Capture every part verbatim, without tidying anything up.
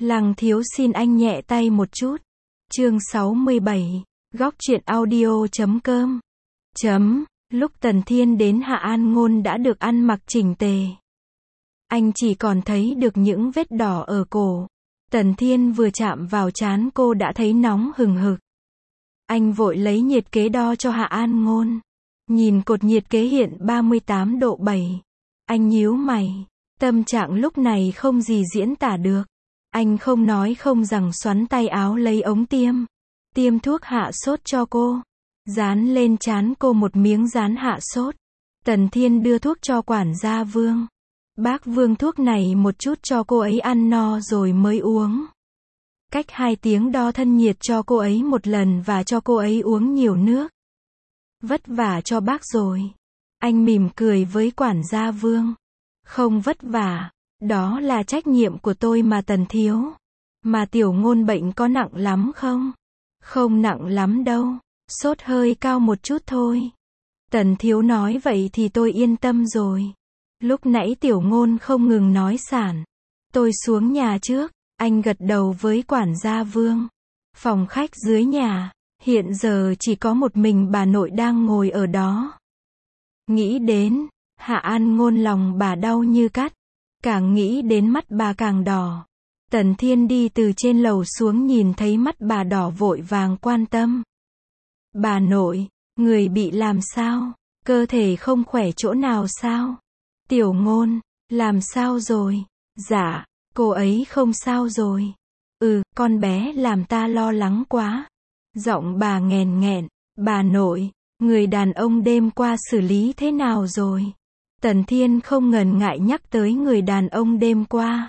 Lăng thiếu xin anh nhẹ tay một chút. Chương sáu mươi bảy, góc truyện audio chấm com. Chấm, lúc Tần Thiên đến Hạ An Ngôn đã được ăn mặc chỉnh tề. Anh chỉ còn thấy được những vết đỏ ở cổ. Tần Thiên vừa chạm vào trán cô đã thấy nóng hừng hực. Anh vội lấy nhiệt kế đo cho Hạ An Ngôn. Nhìn cột nhiệt kế hiện ba mươi tám độ bảy. Anh nhíu mày. Tâm trạng lúc này không gì diễn tả được. Anh không nói không rằng xoắn tay áo lấy ống tiêm. Tiêm thuốc hạ sốt cho cô. Dán lên trán cô một miếng dán hạ sốt. Tần Thiên đưa thuốc cho quản gia Vương. Bác Vương thuốc này một chút cho cô ấy ăn no rồi mới uống. Cách hai tiếng đo thân nhiệt cho cô ấy một lần và cho cô ấy uống nhiều nước. Vất vả cho bác rồi. Anh mỉm cười với quản gia Vương. Không vất vả, đó là trách nhiệm của tôi mà Tần thiếu. Mà Tiểu Ngôn bệnh có nặng lắm không? Không nặng lắm đâu, sốt hơi cao một chút thôi. Tần thiếu nói vậy thì tôi yên tâm rồi. Lúc nãy Tiểu Ngôn không ngừng nói sản. Tôi xuống nhà trước, anh gật đầu với quản gia Vương. Phòng khách dưới nhà, hiện giờ chỉ có một mình bà nội đang ngồi ở đó. Nghĩ đến, Hạ An Ngôn lòng bà đau như cắt. Càng nghĩ đến mắt bà càng đỏ. Tần Thiên đi từ trên lầu xuống nhìn thấy mắt bà đỏ vội vàng quan tâm. Bà nội, người bị làm sao? Cơ thể không khỏe chỗ nào sao? Tiểu Ngôn, làm sao rồi? Dạ, cô ấy không sao rồi. Ừ, con bé làm ta lo lắng quá. Giọng bà nghèn nghẹn. Bà nội, người đàn ông đêm qua xử lý thế nào rồi? Tần Thiên không ngần ngại nhắc tới người đàn ông đêm qua.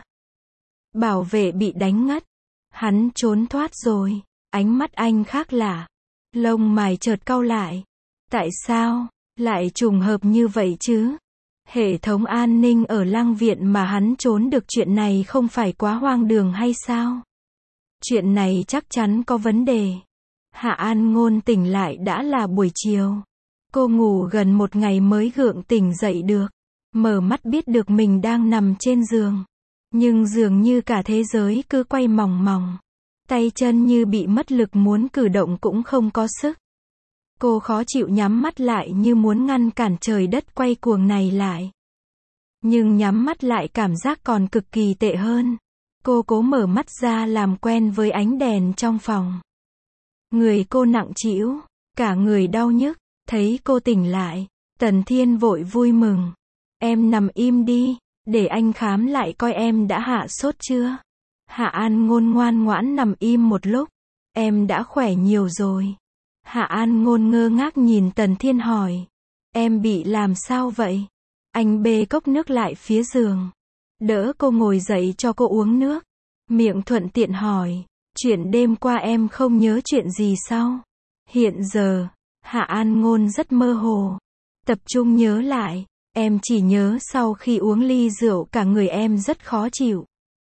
Bảo vệ bị đánh ngất. Hắn trốn thoát rồi. Ánh mắt anh khác lạ. Lông mày chợt cau lại. Tại sao lại trùng hợp như vậy chứ? Hệ thống an ninh ở Lăng Viện mà hắn trốn được, chuyện này không phải quá hoang đường hay sao? Chuyện này chắc chắn có vấn đề. Hạ An Ngôn tỉnh lại đã là buổi chiều. Cô ngủ gần một ngày mới gượng tỉnh dậy được. Mở mắt biết được mình đang nằm trên giường. Nhưng dường như cả thế giới cứ quay mòng mòng. Tay chân như bị mất lực, muốn cử động cũng không có sức. Cô khó chịu nhắm mắt lại như muốn ngăn cản trời đất quay cuồng này lại. Nhưng nhắm mắt lại cảm giác còn cực kỳ tệ hơn. Cô cố mở mắt ra làm quen với ánh đèn trong phòng. Người cô nặng trĩu, cả người đau nhức. Thấy cô tỉnh lại, Tần Thiên vội vui mừng. Em nằm im đi, để anh khám lại coi em đã hạ sốt chưa. Hạ An Ngôn ngoan ngoãn nằm im một lúc. Em đã khỏe nhiều rồi. Hạ An Ngôn ngơ ngác nhìn Tần Thiên hỏi. Em bị làm sao vậy? Anh bê cốc nước lại phía giường. Đỡ cô ngồi dậy cho cô uống nước. Miệng thuận tiện hỏi. Chuyện đêm qua em không nhớ chuyện gì sao? Hiện giờ, Hạ An Ngôn rất mơ hồ. Tập trung nhớ lại. Em chỉ nhớ sau khi uống ly rượu cả người em rất khó chịu.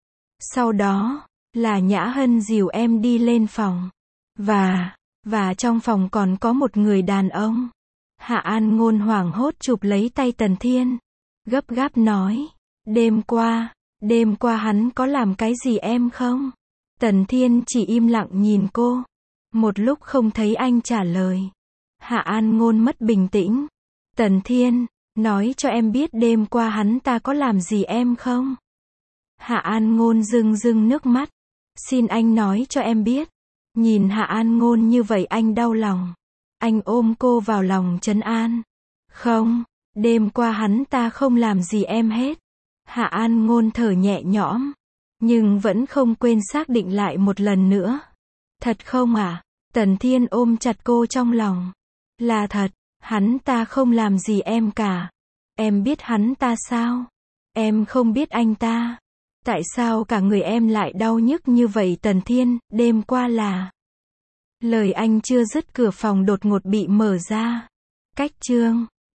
Sau đó, là Nhã Hân dìu em đi lên phòng. Và, và trong phòng còn có một người đàn ông. Hạ An Ngôn hoảng hốt chụp lấy tay Tần Thiên. Gấp gáp nói. Đêm qua, đêm qua hắn có làm cái gì em không? Tần Thiên chỉ im lặng nhìn cô. Một lúc không thấy anh trả lời. Hạ An Ngôn mất bình tĩnh. Tần Thiên, nói cho em biết đêm qua hắn ta có làm gì em không? Hạ An Ngôn rưng rưng nước mắt. Xin anh nói cho em biết. Nhìn Hạ An Ngôn như vậy anh đau lòng. Anh ôm cô vào lòng trấn an. Không, đêm qua hắn ta không làm gì em hết. Hạ An Ngôn thở nhẹ nhõm. Nhưng vẫn không quên xác định lại một lần nữa. Thật không à? Tần Thiên ôm chặt cô trong lòng. Là thật, hắn ta không làm gì em cả. Em biết hắn ta sao? Em không biết anh ta. Tại sao cả người em lại đau nhức như vậy Tần Thiên? Đêm qua là... Lời anh chưa dứt cửa phòng đột ngột bị mở ra. Cách chương